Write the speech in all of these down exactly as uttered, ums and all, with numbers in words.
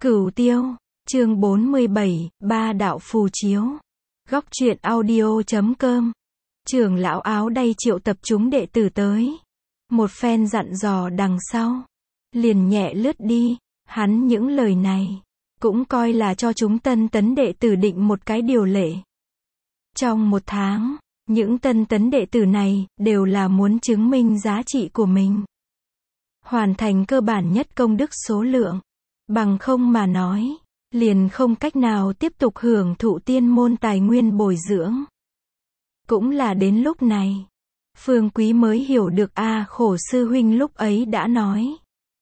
Cửu Tiêu, chương bốn mươi bảy, Ba đạo phù chiếu. Góc truyện audio chấm com. Trưởng lão áo đay triệu tập chúng đệ tử tới. Một phen dặn dò đằng sau. Liền nhẹ lướt đi, hắn những lời này, cũng coi là cho chúng tân tấn đệ tử định một cái điều lệ. Trong một tháng, những tân tấn đệ tử này, đều là muốn chứng minh giá trị của mình. Hoàn thành cơ bản nhất công đức số lượng. Bằng không mà nói, liền không cách nào tiếp tục hưởng thụ tiên môn tài nguyên bồi dưỡng. Cũng là đến lúc này, Phương Quý mới hiểu được a khổ sư huynh lúc ấy đã nói.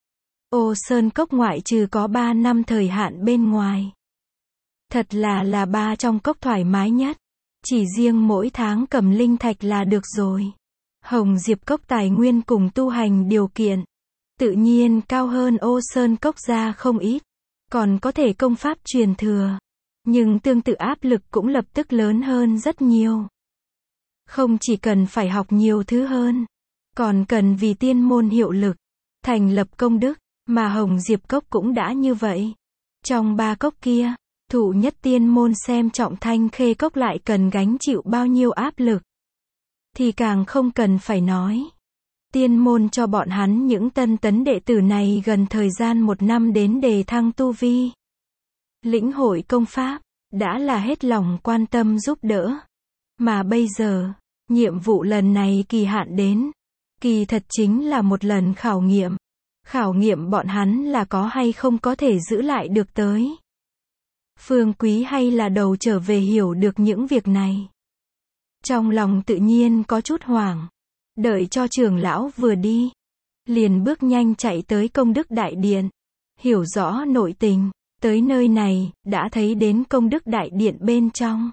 Ô Sơn Cốc ngoại trừ có ba năm thời hạn bên ngoài. Thật là là ba trong cốc thoải mái nhất. Chỉ riêng mỗi tháng cầm linh thạch là được rồi. Hồng Diệp Cốc tài nguyên cùng tu hành điều kiện, tự nhiên cao hơn Ô Sơn Cốc ra không ít. Còn có thể công pháp truyền thừa. Nhưng tương tự áp lực cũng lập tức lớn hơn rất nhiều. Không chỉ cần phải học nhiều thứ hơn, còn cần vì tiên môn hiệu lực, thành lập công đức, mà Hồng Diệp Cốc cũng đã như vậy. Trong ba cốc kia, thụ nhất tiên môn xem trọng Thanh Khê Cốc lại cần gánh chịu bao nhiêu áp lực. Thì càng không cần phải nói. Tiên môn cho bọn hắn những tân tấn đệ tử này gần thời gian một năm đến đề thăng tu vi. Lĩnh hội công pháp, đã là hết lòng quan tâm giúp đỡ. Mà bây giờ, nhiệm vụ lần này kỳ hạn đến. Kỳ thật chính là một lần khảo nghiệm. Khảo nghiệm bọn hắn là có hay không có thể giữ lại được tới. Phương Quý hay là đầu trở về hiểu được những việc này. Trong lòng tự nhiên có chút hoảng. Đợi cho trưởng lão vừa đi, liền bước nhanh chạy tới công đức đại điện. Hiểu rõ nội tình, tới nơi này, đã thấy đến công đức đại điện bên trong.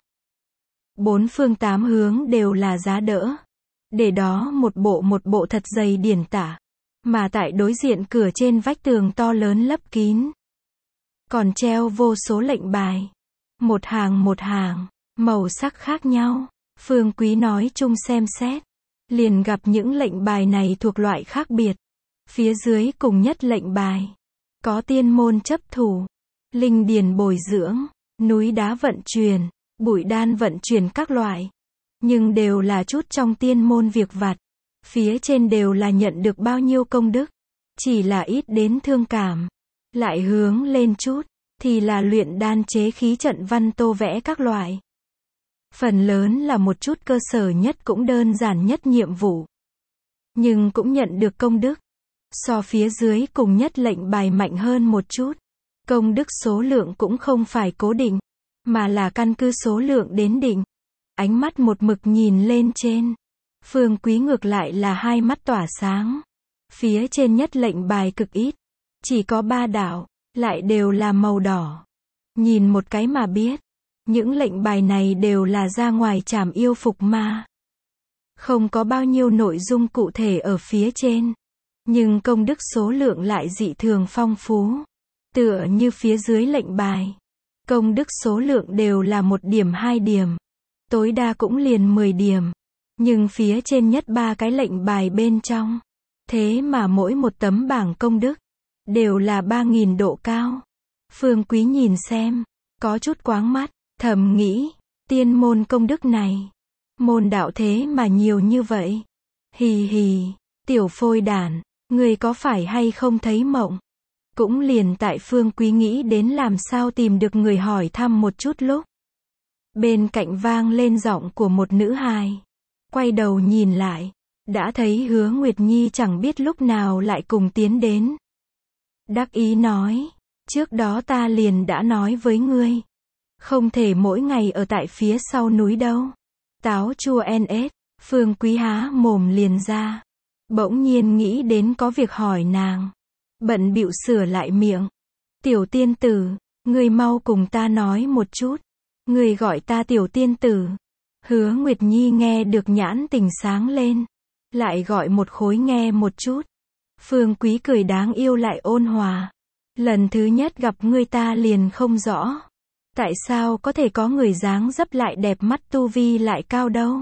Bốn phương tám hướng đều là giá đỡ. Để đó một bộ một bộ thật dày điển tả. Mà tại đối diện cửa trên vách tường to lớn lấp kín. Còn treo vô số lệnh bài. Một hàng một hàng, màu sắc khác nhau. Phương Quý nói chung xem xét. Liền gặp những lệnh bài này thuộc loại khác biệt. Phía dưới cùng nhất lệnh bài. Có tiên môn chấp thủ. Linh điền bồi dưỡng. Núi đá vận chuyển. Bụi đan vận chuyển các loại. Nhưng đều là chút trong tiên môn việc vặt. Phía trên đều là nhận được bao nhiêu công đức. Chỉ là ít đến thương cảm. Lại hướng lên chút. Thì là luyện đan chế khí trận văn tô vẽ các loại. Phần lớn là một chút cơ sở nhất cũng đơn giản nhất nhiệm vụ. Nhưng cũng nhận được công đức. So phía dưới cùng nhất lệnh bài mạnh hơn một chút. Công đức số lượng cũng không phải cố định. Mà là căn cứ số lượng đến định. Ánh mắt một mực nhìn lên trên. Phương Quý ngược lại là hai mắt tỏa sáng. Phía trên nhất lệnh bài cực ít. Chỉ có ba đạo. Lại đều là màu đỏ. Nhìn một cái mà biết. Những lệnh bài này đều là ra ngoài trảm yêu phục ma. Không có bao nhiêu nội dung cụ thể ở phía trên. Nhưng công đức số lượng lại dị thường phong phú. Tựa như phía dưới lệnh bài. Công đức số lượng đều là một điểm hai điểm. Tối đa cũng liền mười điểm. Nhưng phía trên nhất ba cái lệnh bài bên trong. Thế mà mỗi một tấm bảng công đức. Đều là ba nghìn độ cao. Phương Quý nhìn xem. Có chút quáng mắt. Thầm nghĩ, tiên môn công đức này, môn đạo thế mà nhiều như vậy. Hì hì, tiểu phôi đản, người có phải hay không thấy mộng? Cũng liền tại Phương Quý nghĩ đến làm sao tìm được người hỏi thăm một chút lúc. Bên cạnh vang lên giọng của một nữ hài. Quay đầu nhìn lại, đã thấy Hứa Nguyệt Nhi chẳng biết lúc nào lại cùng tiến đến. Đắc ý nói, trước đó ta liền đã nói với ngươi. Không thể mỗi ngày ở tại phía sau núi đâu. Táo chua en ết, Phương Quý há mồm liền ra. Bỗng nhiên nghĩ đến có việc hỏi nàng. Bận bịu sửa lại miệng. Tiểu tiên tử, ngươi mau cùng ta nói một chút. Ngươi gọi ta tiểu tiên tử. Hứa Nguyệt Nhi nghe được nhãn tình sáng lên. Lại gọi một khối nghe một chút. Phương Quý cười đáng yêu lại ôn hòa. Lần thứ nhất gặp ngươi ta liền không rõ. Tại sao có thể có người dáng dấp lại đẹp mắt tu vi lại cao đâu?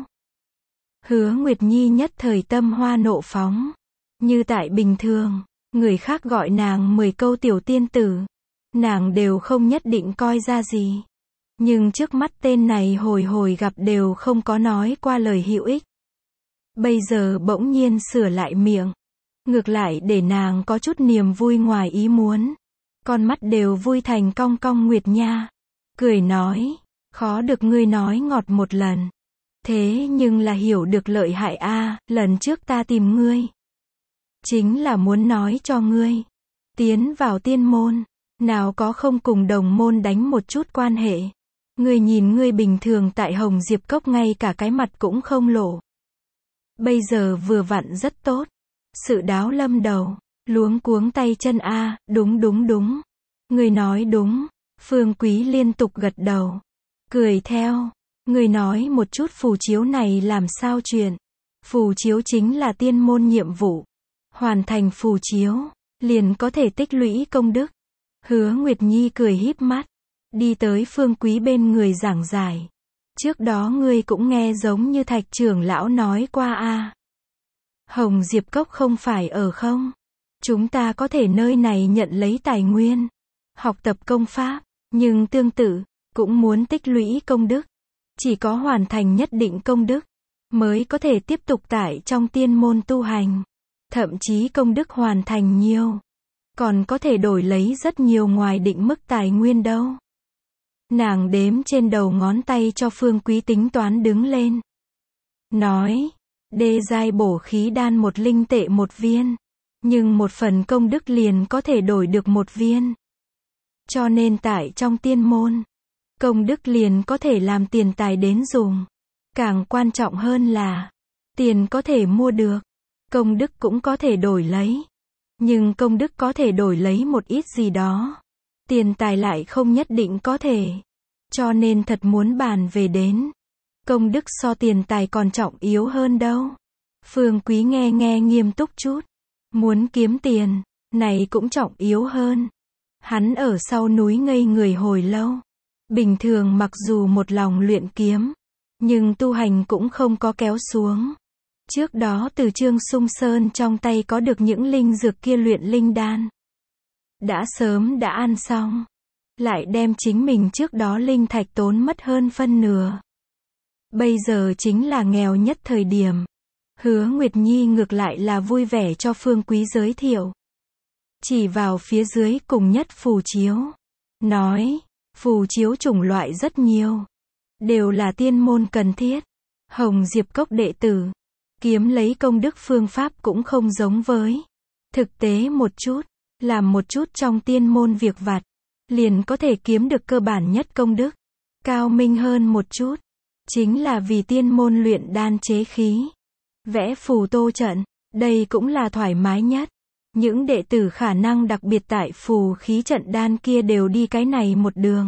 Hứa Nguyệt Nhi nhất thời tâm hoa nộ phóng. Như tại bình thường, người khác gọi nàng mười câu tiểu tiên tử. nàng đều không nhất định coi ra gì. Nhưng trước mắt tên này hồi hồi gặp đều không có nói qua lời hữu ích. Bây giờ bỗng nhiên sửa lại miệng. Ngược lại để nàng có chút niềm vui ngoài ý muốn. Con mắt đều vui thành cong cong Nguyệt Nha. Cười nói, khó được ngươi nói ngọt một lần. Thế nhưng là hiểu được lợi hại a, lần trước ta tìm ngươi. Chính là muốn nói cho ngươi. Tiến vào tiên môn, nào có không cùng đồng môn đánh một chút quan hệ. Ngươi nhìn ngươi bình thường tại Hồng Diệp Cốc ngay cả cái mặt cũng không lộ. Bây giờ vừa vặn rất tốt. Sự đáo lâm đầu, luống cuống tay chân a, đúng đúng đúng. Ngươi nói đúng. Phương Quý liên tục gật đầu. Cười theo. Ngươi nói một chút phù chiếu này làm sao chuyện. Phù chiếu chính là tiên môn nhiệm vụ. Hoàn thành phù chiếu, liền có thể tích lũy công đức. Hứa Nguyệt Nhi cười híp mắt. Đi tới Phương Quý bên người giảng giải. Trước đó ngươi cũng nghe giống như Thạch trưởng lão nói qua a. Hồng Diệp Cốc không phải ở không? Chúng ta có thể nơi này nhận lấy tài nguyên, học tập công pháp, nhưng tương tự, cũng muốn tích lũy công đức. Chỉ có hoàn thành nhất định công đức, mới có thể tiếp tục tại trong tiên môn tu hành. Thậm chí công đức hoàn thành nhiều, còn có thể đổi lấy rất nhiều ngoài định mức tài nguyên đâu. Nàng đếm trên đầu ngón tay cho Phương Quý tính toán đứng lên. Nói, đê giai bổ khí đan một linh tệ một viên. Nhưng một phần công đức liền có thể đổi được một viên. Cho nên tại trong tiên môn, công đức liền có thể làm tiền tài đến dùng. Càng quan trọng hơn là, tiền có thể mua được, công đức cũng có thể đổi lấy. Nhưng công đức có thể đổi lấy một ít gì đó. Tiền tài lại không nhất định có thể. Cho nên thật muốn bàn về đến, công đức so tiền tài còn trọng yếu hơn đâu. Phương Quý nghe nghe nghiêm túc chút. Muốn kiếm tiền, này cũng trọng yếu hơn. Hắn ở sau núi ngây người hồi lâu. Bình thường mặc dù một lòng luyện kiếm, nhưng tu hành cũng không có kéo xuống. Trước đó từ Trương Sung Sơn trong tay có được những linh dược kia luyện linh đan. Đã sớm đã ăn xong. Lại đem chính mình trước đó linh thạch tốn mất hơn phân nửa. Bây giờ chính là nghèo nhất thời điểm. Hứa Nguyệt Nhi ngược lại là vui vẻ cho Phương Quý giới thiệu. Chỉ vào phía dưới cùng nhất phù chiếu. Nói, phù chiếu chủng loại rất nhiều. Đều là tiên môn cần thiết. Hồng Diệp Cốc đệ tử. Kiếm lấy công đức phương pháp cũng không giống với. Thực tế một chút. Làm một chút trong tiên môn việc vặt. Liền có thể kiếm được cơ bản nhất công đức. Cao minh hơn một chút. Chính là vì tiên môn luyện đan chế khí. Vẽ phù tô trận. Đây cũng là thoải mái nhất. Những đệ tử khả năng đặc biệt tại phù khí trận đan kia đều đi cái này một đường.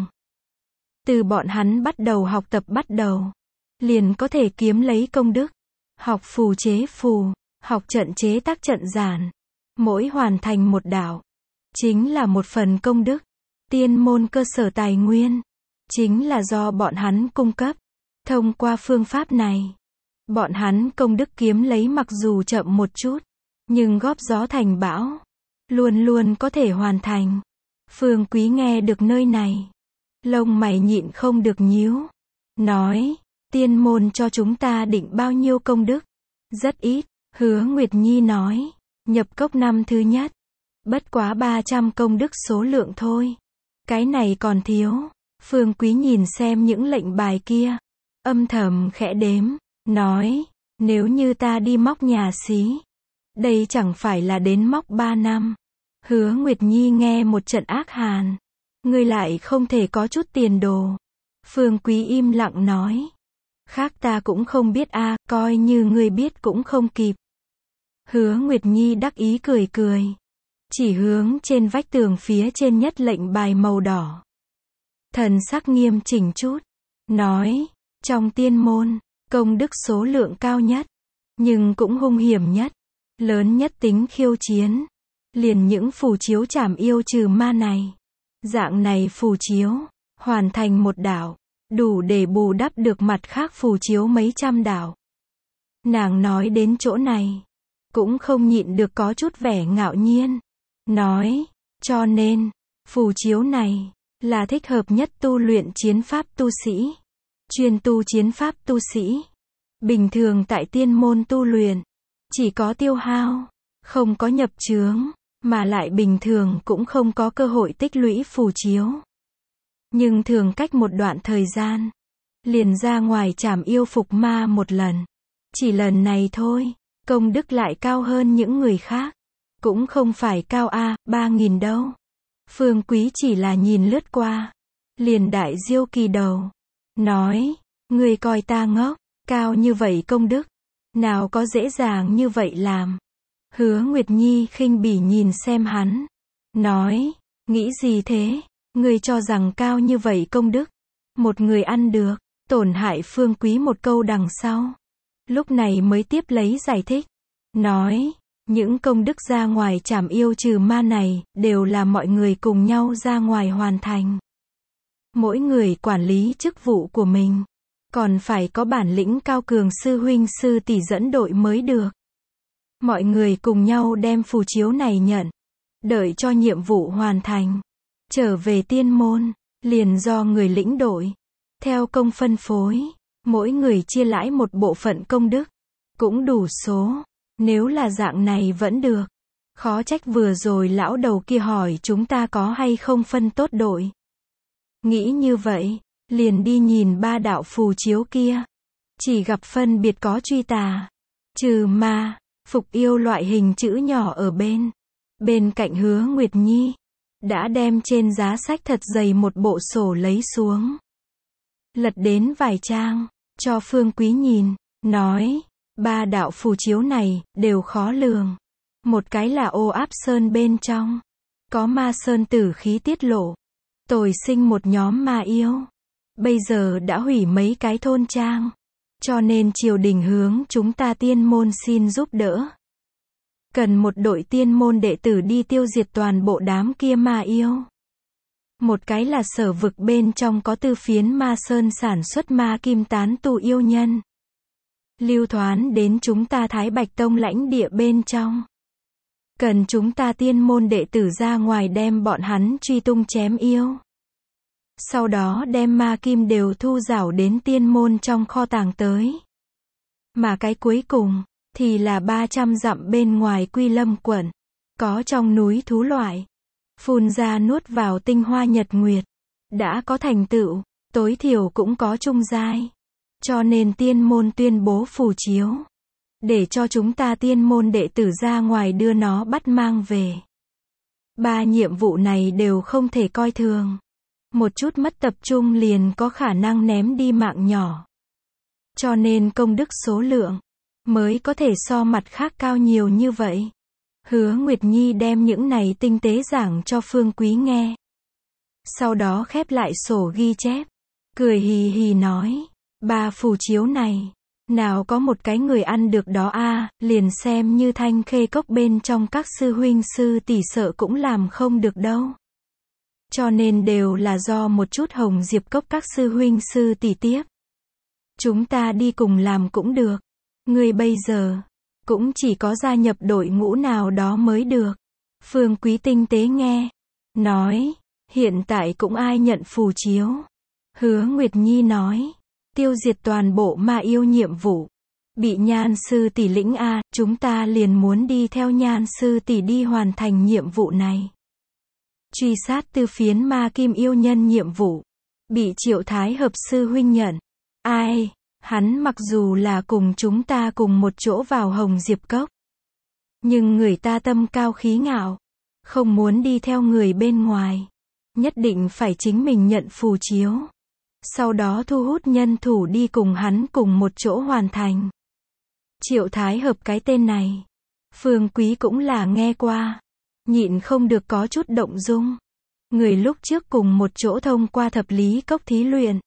Từ bọn hắn bắt đầu học tập bắt đầu. Liền có thể kiếm lấy công đức. Học phù chế phù. Học trận chế tác trận giản. Mỗi hoàn thành một đạo. Chính là một phần công đức. Tiên môn cơ sở tài nguyên. Chính là do bọn hắn cung cấp. Thông qua phương pháp này. Bọn hắn công đức kiếm lấy mặc dù chậm một chút. Nhưng góp gió thành bão. Luôn luôn có thể hoàn thành. Phương Quý nghe được nơi này. Lông mày nhịn không được nhíu. Nói, tiên môn cho chúng ta định bao nhiêu công đức? Rất ít. Hứa Nguyệt Nhi nói, nhập cốc năm thứ nhất. Bất quá ba trăm công đức số lượng thôi. Cái này còn thiếu. Phương Quý nhìn xem những lệnh bài kia. Âm thầm khẽ đếm. Nói, nếu như ta đi móc nhà xí. Đây chẳng phải là đến móc ba năm. Hứa Nguyệt Nhi nghe một trận ác hàn. Ngươi lại không thể có chút tiền đồ. Phương Quý im lặng nói. Khác ta cũng không biết a, coi như ngươi biết cũng không kịp. Hứa Nguyệt Nhi đắc ý cười cười. Chỉ hướng trên vách tường phía trên nhất lệnh bài màu đỏ. Thần sắc nghiêm chỉnh chút. Nói, trong tiên môn, công đức số lượng cao nhất. Nhưng cũng hung hiểm nhất. Lớn nhất tính khiêu chiến. Liền những phù chiếu trảm yêu trừ ma này. Dạng này phù chiếu, hoàn thành một đạo. Đủ để bù đắp được mặt khác phù chiếu mấy trăm đạo. Nàng nói đến chỗ này. Cũng không nhịn được có chút vẻ ngạo nhiên. Nói, cho nên, Phù chiếu này là thích hợp nhất tu luyện chiến pháp tu sĩ. Chuyên tu chiến pháp tu sĩ. Bình thường tại tiên môn tu luyện, chỉ có tiêu hao, không có nhập chướng, mà lại bình thường cũng không có cơ hội tích lũy phù chiếu. Nhưng thường cách một đoạn thời gian, liền ra ngoài trảm yêu phục ma một lần. Chỉ lần này thôi, công đức lại cao hơn những người khác. Cũng không phải cao a, ba nghìn đâu. Phương Quý chỉ là nhìn lướt qua. Liền đại diêu kỳ đầu. Nói, người coi ta ngốc, cao như vậy công đức. Nào có dễ dàng như vậy làm. Hứa Nguyệt Nhi khinh bỉ nhìn xem hắn. Nói, nghĩ gì thế? Người cho rằng cao như vậy công đức. Một người ăn được, tổn hại Phương Quý một câu đằng sau. Lúc này mới tiếp lấy giải thích. Nói, những công đức ra ngoài trảm yêu trừ ma này, đều là mọi người cùng nhau ra ngoài hoàn thành. Mỗi người quản lý chức vụ của mình. Còn phải có bản lĩnh cao cường sư huynh sư tỷ dẫn đội mới được. Mọi người cùng nhau đem phù chiếu này nhận. Đợi cho nhiệm vụ hoàn thành. Trở về tiên môn, liền do người lĩnh đội. Theo công phân phối, mỗi người chia lãi một bộ phận công đức. Cũng đủ số. Nếu là dạng này vẫn được. Khó trách vừa rồi lão đầu kia hỏi chúng ta có hay không phân tốt đội. Nghĩ như vậy, liền đi nhìn ba đạo phù chiếu kia. Chỉ gặp phân biệt có truy tà, trừ ma, phục yêu loại hình chữ nhỏ ở bên. Bên cạnh Hứa Nguyệt Nhi, đã đem trên giá sách thật dày một bộ sổ lấy xuống. Lật đến vài trang, cho Phương Quý nhìn, nói, ba đạo phù chiếu này, đều khó lường. Một cái là ô áp sơn bên trong. Có ma sơn tử khí tiết lộ. Tồi sinh một nhóm ma yêu. Bây giờ đã hủy mấy cái thôn trang. Cho nên triều đình hướng chúng ta tiên môn xin giúp đỡ. Cần một đội tiên môn đệ tử đi tiêu diệt toàn bộ đám kia ma yêu. Một cái là sở vực bên trong có tư phiến ma sơn sản xuất ma kim tán tu yêu nhân. Lưu thoán đến chúng ta Thái Bạch Tông lãnh địa bên trong. Cần chúng ta tiên môn đệ tử ra ngoài đem bọn hắn truy tung chém yêu. Sau đó đem ma kim đều thu rảo đến tiên môn trong kho tàng tới. Mà cái cuối cùng, thì là ba trăm dặm bên ngoài Quy Lâm quận. Có trong núi thú loại. Phun ra nuốt vào tinh hoa nhật nguyệt. Đã có thành tựu, tối thiểu cũng có trung giai. Cho nên tiên môn tuyên bố phù chiếu. Để cho chúng ta tiên môn đệ tử ra ngoài đưa nó bắt mang về. Ba nhiệm vụ này đều không thể coi thường. Một chút mất tập trung liền có khả năng ném đi mạng nhỏ. Cho nên công đức số lượng mới có thể so mặt khác cao nhiều như vậy. Hứa Nguyệt Nhi đem những này tinh tế giảng cho Phương Quý nghe. Sau đó khép lại sổ ghi chép. Cười hì hì nói. Ba phù chiếu này. Nào có một cái người ăn được đó a, liền xem như Thanh Khê Cốc bên trong các sư huynh sư tỷ sợ cũng làm không được đâu. Cho nên đều là do một chút Hồng Diệp Cốc các sư huynh sư tỷ tiếp. Chúng ta đi cùng làm cũng được. Ngươi bây giờ, cũng chỉ có gia nhập đội ngũ nào đó mới được. Phương Quý tinh tế nghe. Nói, hiện tại cũng ai nhận phù chiếu. Hứa Nguyệt Nhi nói, tiêu diệt toàn bộ ma yêu nhiệm vụ. Bị Nhan sư tỷ lĩnh a, chúng ta liền muốn đi theo Nhan sư tỷ đi hoàn thành nhiệm vụ này. Truy sát tư phiến ma kim yêu nhân nhiệm vụ. Bị Triệu Thái Hợp sư huynh nhận. Ai, hắn mặc dù là cùng chúng ta cùng một chỗ vào Hồng Diệp Cốc. Nhưng người ta tâm cao khí ngạo. Không muốn đi theo người bên ngoài. Nhất định phải chính mình nhận phù chiếu. Sau đó thu hút nhân thủ đi cùng hắn cùng một chỗ hoàn thành. Triệu Thái Hợp cái tên này. Phương Quý cũng là nghe qua. Nhịn không được có chút động dung. Người lúc trước cùng một chỗ thông qua thập lý cốc thí luyện.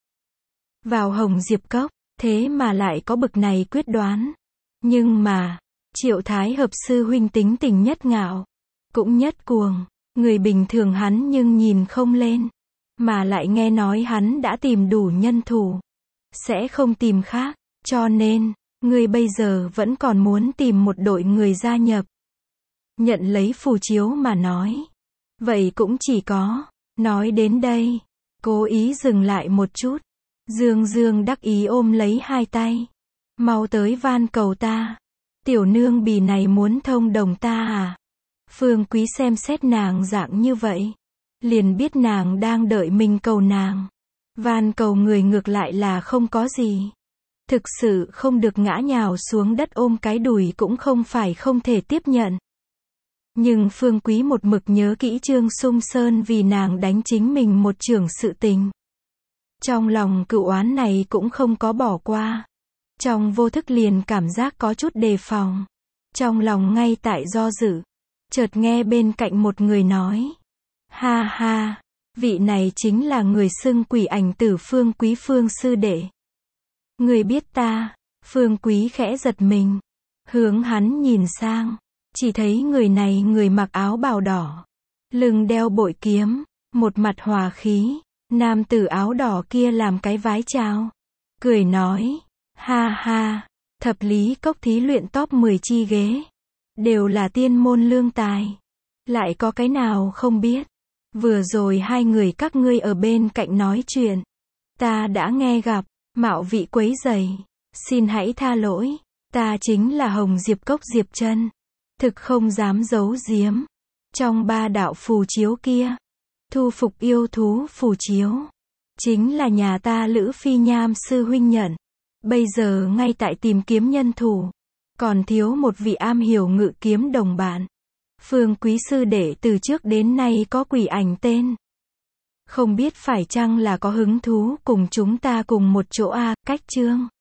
Vào Hồng Diệp Cốc, thế mà lại có bực này quyết đoán. Nhưng mà, Triệu Thái Hợp sư huynh tính tình nhất ngạo. Cũng nhất cuồng. Người bình thường hắn nhưng nhìn không lên. Mà lại nghe nói hắn đã tìm đủ nhân thủ. Sẽ không tìm khác. Cho nên, người bây giờ vẫn còn muốn tìm một đội người gia nhập. Nhận lấy phù chiếu mà nói. Vậy cũng chỉ có. Nói đến đây, cố ý dừng lại một chút. Dương Dương đắc ý ôm lấy hai tay. Mau tới van cầu ta. Tiểu nương bì này muốn thông đồng ta à? Phương Quý xem xét nàng dạng như vậy, liền biết nàng đang đợi mình cầu nàng. Van cầu người ngược lại là không có gì. Thực sự không được ngã nhào xuống đất ôm cái đùi cũng không phải không thể tiếp nhận. Nhưng Phương Quý một mực nhớ kỹ Trương Sung Sơn vì nàng đánh chính mình một chưởng sự tình. Trong lòng cựu oán này cũng không có bỏ qua. Trong vô thức liền cảm giác có chút đề phòng. Trong lòng ngay tại do dự, chợt nghe bên cạnh một người nói. Ha ha, vị này chính là người xưng quỷ ảnh tử Phương Quý Phương sư đệ. Người biết ta? Phương Quý khẽ giật mình, hướng hắn nhìn sang, chỉ thấy người này người mặc áo bào đỏ, lưng đeo bội kiếm, một mặt hòa khí. Nam tử áo đỏ kia làm cái vái chào, cười nói, ha ha, thập lý cốc thí luyện top mười chi ghế, đều là tiên môn lương tài, lại có cái nào không biết. Vừa rồi hai người các ngươi ở bên cạnh nói chuyện, ta đã nghe gặp, mạo vị quấy rầy, xin hãy tha lỗi, ta chính là Hồng Diệp Cốc Diệp Chân, thực không dám giấu giếm. Trong ba đạo phù chiếu kia, thu phục yêu thú phù chiếu, chính là nhà ta Lữ Phi Nham sư huynh nhận, bây giờ ngay tại tìm kiếm nhân thủ, còn thiếu một vị am hiểu ngự kiếm đồng bạn. Phương Quý sư đệ từ trước đến nay có quỷ ảnh tên, không biết phải chăng là có hứng thú cùng chúng ta cùng một chỗ a. Cách chương